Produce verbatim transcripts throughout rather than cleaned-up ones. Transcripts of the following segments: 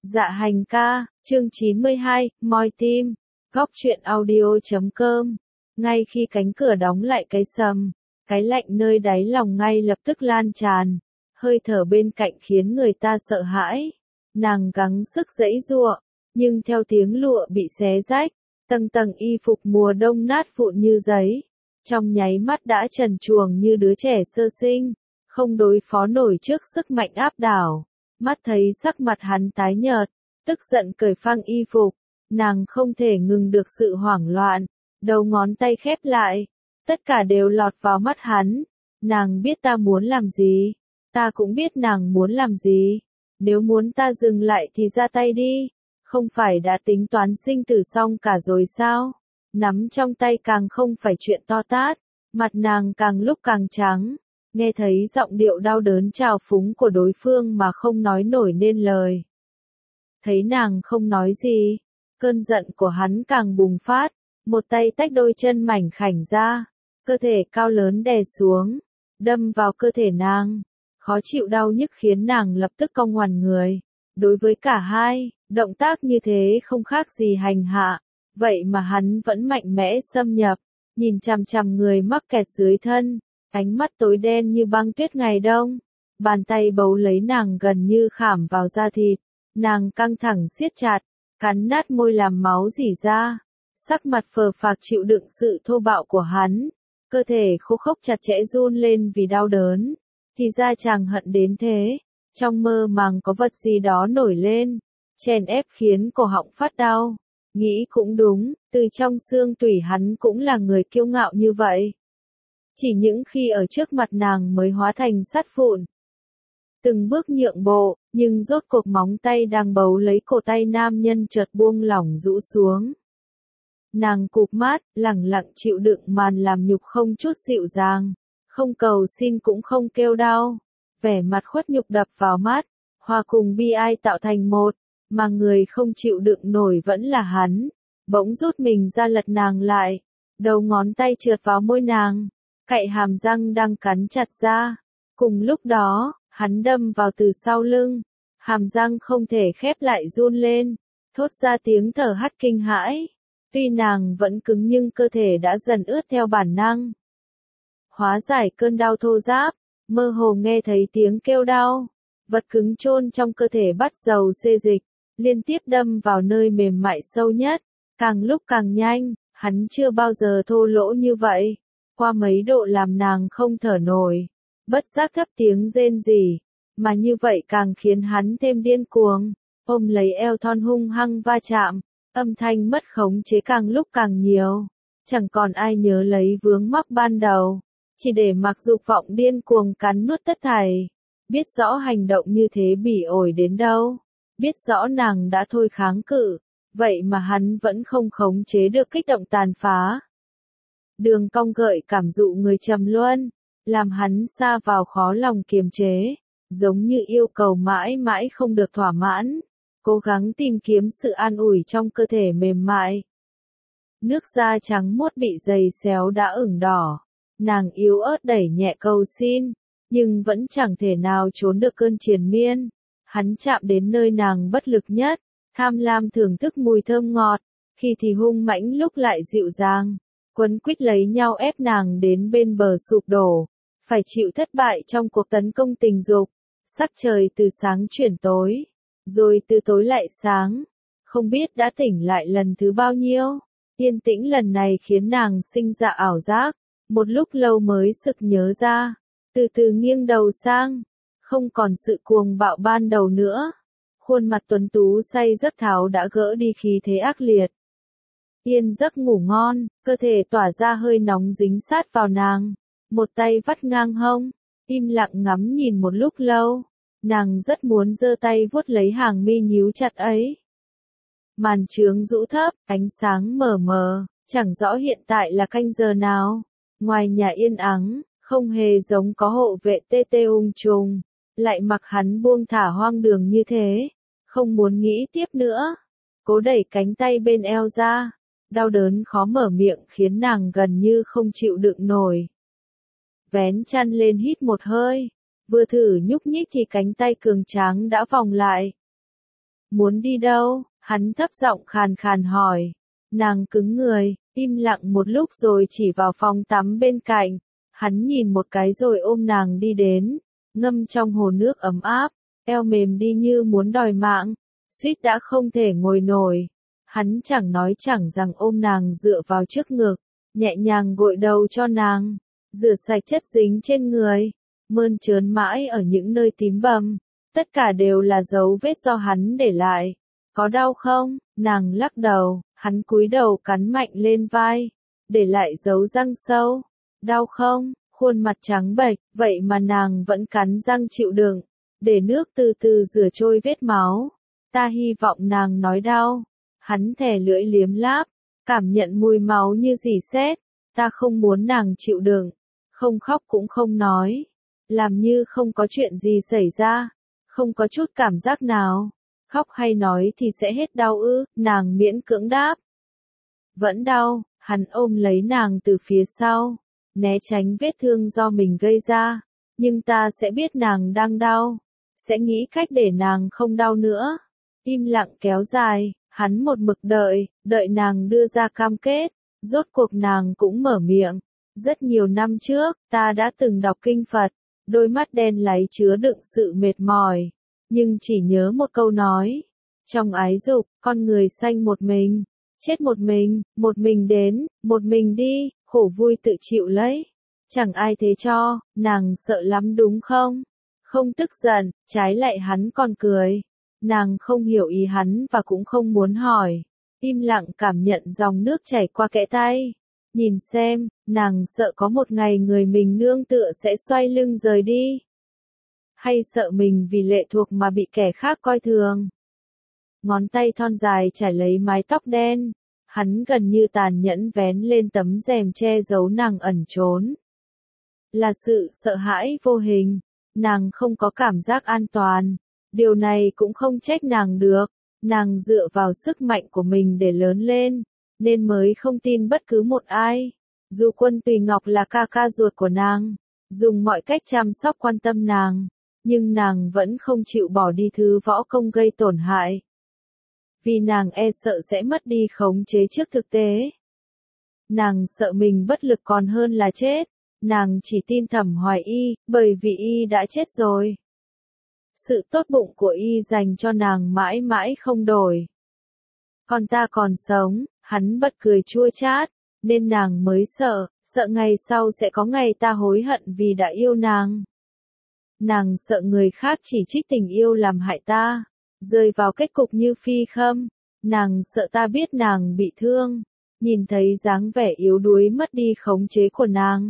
Dạ hành ca, chương chín mươi hai, moi tim, góc truyện audio chấm com. Ngay khi cánh cửa đóng lại cái sầm, cái lạnh nơi đáy lòng ngay lập tức lan tràn, hơi thở bên cạnh khiến người ta sợ hãi. Nàng gắng sức giãy giụa, nhưng theo tiếng lụa bị xé rách, tầng tầng y phục mùa đông nát vụn như giấy, trong nháy mắt đã trần truồng như đứa trẻ sơ sinh, không đối phó nổi trước sức mạnh áp đảo. Mắt thấy sắc mặt hắn tái nhợt, tức giận cởi phăng y phục, nàng không thể ngừng được sự hoảng loạn, đầu ngón tay khép lại, tất cả đều lọt vào mắt hắn. Nàng biết ta muốn làm gì, ta cũng biết nàng muốn làm gì, nếu muốn ta dừng lại thì ra tay đi, không phải đã tính toán sinh tử xong cả rồi sao? Nắm trong tay càng không phải chuyện to tát, mặt nàng càng lúc càng trắng. Nghe thấy giọng điệu đau đớn trào phúng của đối phương mà không nói nổi nên lời. Thấy nàng không nói gì, cơn giận của hắn càng bùng phát, một tay tách đôi chân mảnh khảnh ra, cơ thể cao lớn đè xuống, đâm vào cơ thể nàng, khó chịu đau nhức khiến nàng lập tức cong ngoằn người. Đối với cả hai, động tác như thế không khác gì hành hạ, vậy mà hắn vẫn mạnh mẽ xâm nhập, nhìn chằm chằm người mắc kẹt dưới thân. Ánh mắt tối đen như băng tuyết ngày đông, bàn tay bấu lấy nàng gần như khảm vào da thịt, nàng căng thẳng siết chặt, cắn nát môi làm máu rỉ ra, sắc mặt phờ phạc chịu đựng sự thô bạo của hắn, cơ thể khô khốc chặt chẽ run lên vì đau đớn, thì ra chàng hận đến thế, trong mơ màng có vật gì đó nổi lên, chèn ép khiến cổ họng phát đau, nghĩ cũng đúng, từ trong xương tủy hắn cũng là người kiêu ngạo như vậy. Chỉ những khi ở trước mặt nàng mới hóa thành sắt vụn. Từng bước nhượng bộ, nhưng rốt cuộc móng tay đang bấu lấy cổ tay nam nhân chợt buông lỏng rũ xuống. Nàng cụp mắt, lẳng lặng chịu đựng màn làm nhục không chút dịu dàng, không cầu xin cũng không kêu đau. Vẻ mặt khuất nhục đập vào mắt, hòa cùng bi ai tạo thành một, mà người không chịu đựng nổi vẫn là hắn. Bỗng rút mình ra lật nàng lại, đầu ngón tay trượt vào môi nàng, cạy hàm răng đang cắn chặt ra. Cùng lúc đó, hắn đâm vào từ sau lưng, hàm răng không thể khép lại run lên, thốt ra tiếng thở hắt kinh hãi. Tuy nàng vẫn cứng nhưng cơ thể đã dần ướt theo bản năng. Hóa giải cơn đau thô ráp, mơ hồ nghe thấy tiếng kêu đau, vật cứng chôn trong cơ thể bắt đầu xê dịch, liên tiếp đâm vào nơi mềm mại sâu nhất, càng lúc càng nhanh, hắn chưa bao giờ thô lỗ như vậy. Qua mấy độ làm nàng không thở nổi, bất giác thấp tiếng rên rỉ, mà như vậy càng khiến hắn thêm điên cuồng, ôm lấy eo thon hung hăng va chạm, âm thanh mất khống chế càng lúc càng nhiều, chẳng còn ai nhớ lấy vướng mắc ban đầu, chỉ để mặc dục vọng điên cuồng cắn nuốt tất thảy, biết rõ hành động như thế bỉ ổi đến đâu, biết rõ nàng đã thôi kháng cự, vậy mà hắn vẫn không khống chế được kích động tàn phá. Đường cong gợi cảm dụ người trầm luân, làm hắn sa vào khó lòng kiềm chế, giống như yêu cầu mãi mãi không được thỏa mãn, cố gắng tìm kiếm sự an ủi trong cơ thể mềm mại. Nước da trắng muốt bị giày xéo đã ửng đỏ, nàng yếu ớt đẩy nhẹ cầu xin, nhưng vẫn chẳng thể nào trốn được cơn triền miên. Hắn chạm đến nơi nàng bất lực nhất, tham lam thưởng thức mùi thơm ngọt, khi thì hung mãnh lúc lại dịu dàng. Quấn quýt lấy nhau ép nàng đến bên bờ sụp đổ, phải chịu thất bại trong cuộc tấn công tình dục. Sắc trời từ sáng chuyển tối, rồi từ tối lại sáng, không biết đã tỉnh lại lần thứ bao nhiêu. Yên tĩnh lần này khiến nàng sinh ra ảo giác, một lúc lâu mới sực nhớ ra, từ từ nghiêng đầu sang, không còn sự cuồng bạo ban đầu nữa. Khuôn mặt tuấn tú say giấc tháo đã gỡ đi khí thế ác liệt. Yên giấc ngủ ngon, cơ thể tỏa ra hơi nóng dính sát vào nàng, một tay vắt ngang hông, im lặng ngắm nhìn một lúc lâu, nàng rất muốn giơ tay vuốt lấy hàng mi nhíu chặt ấy. Màn trướng rũ thấp, ánh sáng mờ mờ, chẳng rõ hiện tại là canh giờ nào, ngoài nhà yên ắng, không hề giống có hộ vệ tê tê ung trùng, lại mặc hắn buông thả hoang đường như thế, không muốn nghĩ tiếp nữa, cố đẩy cánh tay bên eo ra. Đau đớn khó mở miệng khiến nàng gần như không chịu đựng nổi. Vén chăn lên hít một hơi, vừa thử nhúc nhích thì cánh tay cường tráng đã vòng lại. Muốn đi đâu? Hắn thấp giọng khàn khàn hỏi. Nàng cứng người, im lặng một lúc rồi chỉ vào phòng tắm bên cạnh. Hắn nhìn một cái rồi ôm nàng đi đến, ngâm trong hồ nước ấm áp, eo mềm đi như muốn đòi mạng, suýt đã không thể ngồi nổi. Hắn chẳng nói chẳng rằng ôm nàng dựa vào trước ngực, nhẹ nhàng gội đầu cho nàng, rửa sạch chất dính trên người, mơn trớn mãi ở những nơi tím bầm. Tất cả đều là dấu vết do hắn để lại. Có đau không? Nàng lắc đầu, hắn cúi đầu cắn mạnh lên vai, để lại dấu răng sâu. Đau không? Khuôn mặt trắng bệch, vậy mà nàng vẫn cắn răng chịu đựng, để nước từ từ rửa trôi vết máu. Ta hy vọng nàng nói đau. Hắn thè lưỡi liếm láp, cảm nhận mùi máu như rỉ sét. Ta không muốn nàng chịu đựng, không khóc cũng không nói, làm như không có chuyện gì xảy ra, không có chút cảm giác nào. Khóc hay nói thì sẽ hết đau ư? Nàng miễn cưỡng đáp. Vẫn đau. Hắn ôm lấy nàng từ phía sau, né tránh vết thương do mình gây ra. Nhưng ta sẽ biết nàng đang đau, sẽ nghĩ cách để nàng không đau nữa. Im lặng kéo dài, hắn một mực đợi, đợi nàng đưa ra cam kết. Rốt cuộc nàng cũng mở miệng. Rất nhiều năm trước, ta đã từng đọc kinh Phật, đôi mắt đen láy chứa đựng sự mệt mỏi. Nhưng chỉ nhớ một câu nói. Trong ái dục, con người sanh một mình, chết một mình, một mình đến, một mình đi, khổ vui tự chịu lấy. Chẳng ai thế cho, nàng sợ lắm đúng không? Không tức giận, trái lại hắn còn cười. Nàng không hiểu ý hắn và cũng không muốn hỏi. Im lặng cảm nhận dòng nước chảy qua kẽ tay. Nhìn xem, nàng sợ có một ngày người mình nương tựa sẽ xoay lưng rời đi. Hay sợ mình vì lệ thuộc mà bị kẻ khác coi thường. Ngón tay thon dài trải lấy mái tóc đen. Hắn gần như tàn nhẫn vén lên tấm rèm che giấu nàng ẩn trốn. Là sự sợ hãi vô hình. Nàng không có cảm giác an toàn. Điều này cũng không trách nàng được. Nàng dựa vào sức mạnh của mình để lớn lên, nên mới không tin bất cứ một ai. Dù Quân Tùy Ngọc là ca ca ruột của nàng, dùng mọi cách chăm sóc quan tâm nàng, nhưng nàng vẫn không chịu bỏ đi thứ võ công gây tổn hại. Vì nàng e sợ sẽ mất đi khống chế trước thực tế. Nàng sợ mình bất lực còn hơn là chết. Nàng chỉ tin Thẩm Hoài Y, bởi vì Y đã chết rồi. Sự tốt bụng của Y dành cho nàng mãi mãi không đổi. Còn ta còn sống, hắn bật cười chua chát, nên nàng mới sợ, sợ ngày sau sẽ có ngày ta hối hận vì đã yêu nàng. Nàng sợ người khác chỉ trích tình yêu làm hại ta, rơi vào kết cục như Phi Khâm. Nàng sợ ta biết nàng bị thương, nhìn thấy dáng vẻ yếu đuối mất đi khống chế của nàng.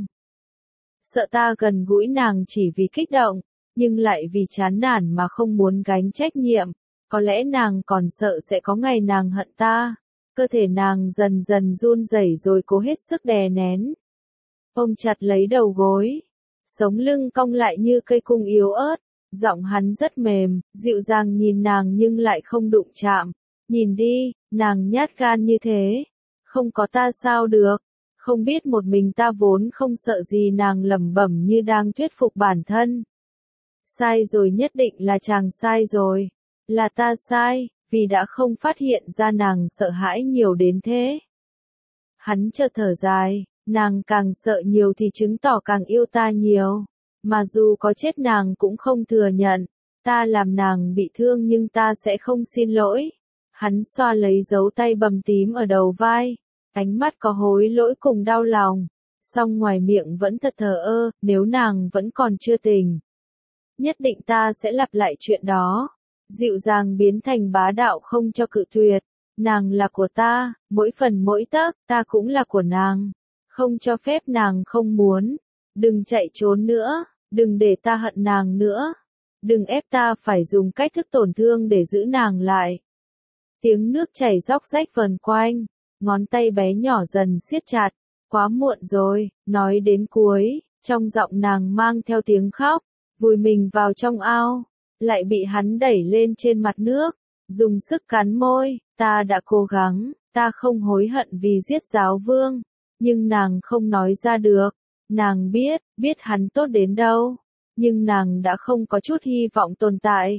Sợ ta gần gũi nàng chỉ vì kích động, nhưng lại vì chán nản mà không muốn gánh trách nhiệm. Có lẽ nàng còn sợ sẽ có ngày nàng hận ta. Cơ thể nàng dần dần run rẩy rồi cố hết sức đè nén. Ôm chặt lấy đầu gối. Sống lưng cong lại như cây cung yếu ớt. Giọng hắn rất mềm, dịu dàng nhìn nàng nhưng lại không đụng chạm. Nhìn đi, nàng nhát gan như thế. Không có ta sao được. Không biết một mình ta vốn không sợ gì, nàng lẩm bẩm như đang thuyết phục bản thân. Sai rồi, nhất định là chàng sai rồi. Là ta sai, vì đã không phát hiện ra nàng sợ hãi nhiều đến thế. Hắn chợt thở dài, nàng càng sợ nhiều thì chứng tỏ càng yêu ta nhiều. Mà dù có chết nàng cũng không thừa nhận. Ta làm nàng bị thương nhưng ta sẽ không xin lỗi. Hắn xoa lấy dấu tay bầm tím ở đầu vai. Ánh mắt có hối lỗi cùng đau lòng. Song ngoài miệng vẫn thật thờ ơ, nếu nàng vẫn còn chưa tỉnh. Nhất định ta sẽ lặp lại chuyện đó. Dịu dàng biến thành bá đạo không cho cự tuyệt. Nàng là của ta, mỗi phần mỗi tấc, ta cũng là của nàng. Không cho phép nàng không muốn. Đừng chạy trốn nữa, đừng để ta hận nàng nữa. Đừng ép ta phải dùng cách thức tổn thương để giữ nàng lại. Tiếng nước chảy róc rách vần quanh, ngón tay bé nhỏ dần siết chặt. Quá muộn rồi, nói đến cuối, trong giọng nàng mang theo tiếng khóc, vùi mình vào trong ao. Lại bị hắn đẩy lên trên mặt nước, dùng sức cắn môi. Ta đã cố gắng, ta không hối hận vì giết giáo vương, nhưng nàng không nói ra được. Nàng biết, biết hắn tốt đến đâu, nhưng nàng đã không có chút hy vọng tồn tại,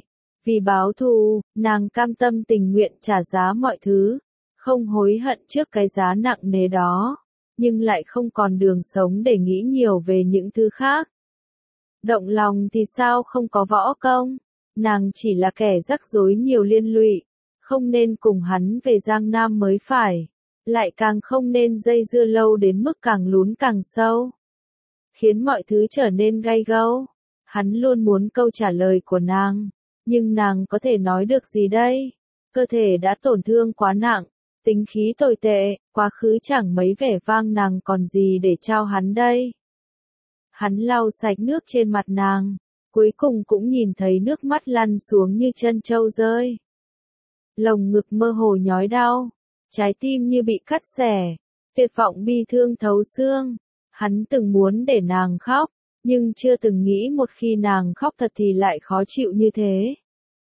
Vì báo thù, nàng cam tâm tình nguyện trả giá mọi thứ, không hối hận trước cái giá nặng nề đó, nhưng lại không còn đường sống để nghĩ nhiều về những thứ khác. Động lòng thì sao không có võ công, nàng chỉ là kẻ rắc rối nhiều liên lụy, không nên cùng hắn về Giang Nam mới phải, lại càng không nên dây dưa lâu đến mức càng lún càng sâu, khiến mọi thứ trở nên gay gẫu. Hắn luôn muốn câu trả lời của nàng, nhưng nàng có thể nói được gì đây? Cơ thể đã tổn thương quá nặng, tính khí tồi tệ, quá khứ chẳng mấy vẻ vang, nàng còn gì để trao hắn đây? Hắn lau sạch nước trên mặt nàng, cuối cùng cũng nhìn thấy nước mắt lăn xuống như chân trâu rơi. Lồng ngực mơ hồ nhói đau, trái tim như bị cắt xẻ, tuyệt vọng bi thương thấu xương. Hắn từng muốn để nàng khóc, nhưng chưa từng nghĩ một khi nàng khóc thật thì lại khó chịu như thế.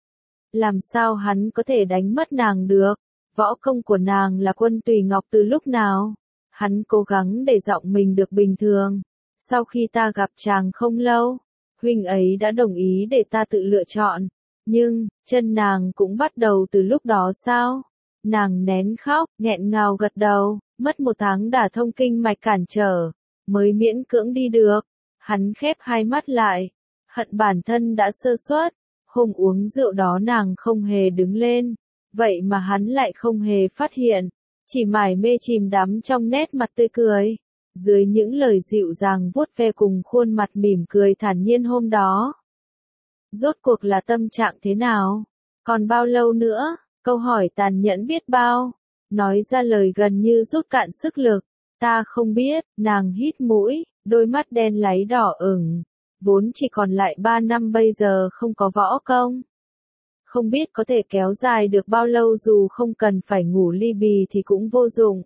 Làm sao hắn có thể đánh mất nàng được? Võ công của nàng là Quân Tùy Ngọc từ lúc nào? Hắn cố gắng để giọng mình được bình thường. Sau khi ta gặp chàng không lâu, huynh ấy đã đồng ý để ta tự lựa chọn. Nhưng, chân nàng cũng bắt đầu từ lúc đó sao? Nàng nén khóc, nghẹn ngào gật đầu, mất một tháng đả thông kinh mạch cản trở, mới miễn cưỡng đi được. Hắn khép hai mắt lại, hận bản thân đã sơ suất, hôm uống rượu đó nàng không hề đứng lên, vậy mà hắn lại không hề phát hiện, chỉ mải mê chìm đắm trong nét mặt tươi cười, dưới những lời dịu dàng vuốt ve cùng khuôn mặt mỉm cười thản nhiên hôm đó. Rốt cuộc là tâm trạng thế nào? Còn bao lâu nữa? Câu hỏi tàn nhẫn biết bao, nói ra lời gần như rút cạn sức lực. Ta không biết, nàng hít mũi, đôi mắt đen láy đỏ ửng, vốn chỉ còn lại ba năm bây giờ không có võ công. Không biết có thể kéo dài được bao lâu, dù không cần phải ngủ ly bì thì cũng vô dụng.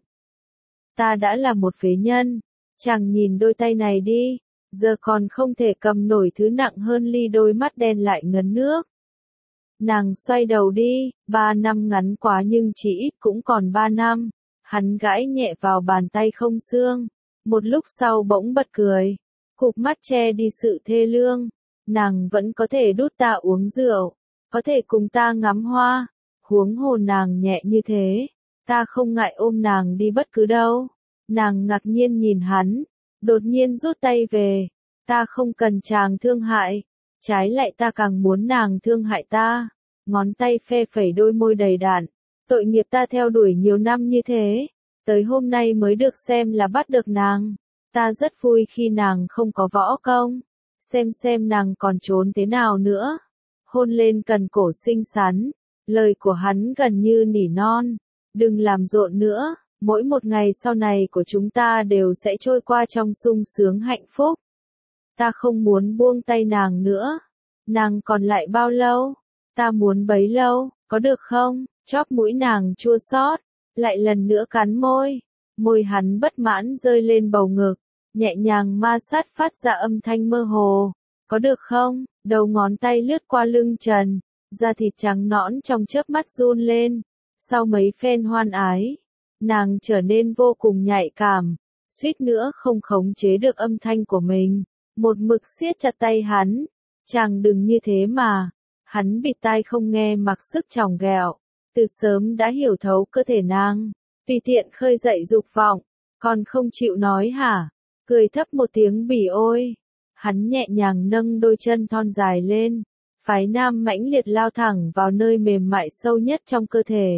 Ta đã là một phế nhân, chàng nhìn đôi tay này đi, giờ còn không thể cầm nổi thứ nặng hơn ly, đôi mắt đen lại ngấn nước. Nàng xoay đầu đi, ba năm ngắn quá nhưng chỉ ít cũng còn ba năm. Hắn gãi nhẹ vào bàn tay không xương, một lúc sau bỗng bật cười, cụp mắt che đi sự thê lương. Nàng vẫn có thể đút ta uống rượu, có thể cùng ta ngắm hoa, huống hồ nàng nhẹ như thế, ta không ngại ôm nàng đi bất cứ đâu. Nàng ngạc nhiên nhìn hắn, đột nhiên rút tay về, ta không cần chàng thương hại, trái lại ta càng muốn nàng thương hại ta. Ngón tay phe phẩy đôi môi đầy đặn. Tội nghiệp ta theo đuổi nhiều năm như thế, tới hôm nay mới được xem là bắt được nàng. Ta rất vui khi nàng không có võ công, xem xem nàng còn trốn thế nào nữa. Hôn lên cần cổ xinh xắn, lời của hắn gần như nỉ non, đừng làm rộn nữa, mỗi một ngày sau này của chúng ta đều sẽ trôi qua trong sung sướng hạnh phúc. Ta không muốn buông tay nàng nữa, nàng còn lại bao lâu? Ta muốn bấy lâu, có được không? Chóp mũi nàng chua xót, lại lần nữa cắn môi, môi hắn bất mãn rơi lên bầu ngực, nhẹ nhàng ma sát phát ra âm thanh mơ hồ. Có được không? Đầu ngón tay lướt qua lưng trần, da thịt trắng nõn trong chớp mắt run lên. Sau mấy phen hoan ái, nàng trở nên vô cùng nhạy cảm, suýt nữa không khống chế được âm thanh của mình, một mực siết chặt tay hắn. Chàng đừng như thế mà. Hắn bịt tai không nghe, mặc sức chòng ghẹo, từ sớm đã hiểu thấu cơ thể nàng, tùy tiện khơi dậy dục vọng, còn không chịu nói hả? Cười thấp một tiếng bỉ ôi, hắn nhẹ nhàng nâng đôi chân thon dài lên, phái nam mãnh liệt lao thẳng vào nơi mềm mại sâu nhất trong cơ thể.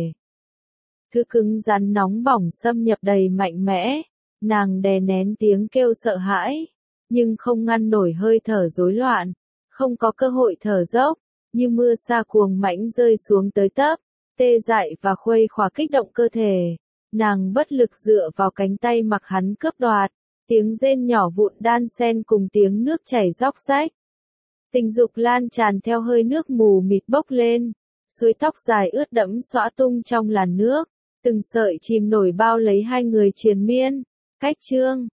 Cứ cứng rắn nóng bỏng xâm nhập đầy mạnh mẽ, nàng đè nén tiếng kêu sợ hãi, nhưng không ngăn nổi hơi thở rối loạn, không có cơ hội thở dốc. Như mưa sa cuồng mãnh rơi xuống tới tấp, tê dại và khuây khỏa kích động cơ thể. Nàng bất lực dựa vào cánh tay mặc hắn cướp đoạt, tiếng rên nhỏ vụn đan xen cùng tiếng nước chảy róc rách. Tình dục lan tràn theo hơi nước mù mịt bốc lên, suối tóc dài ướt đẫm xõa tung trong làn nước, từng sợi chìm nổi bao lấy hai người triền miên. Cách chương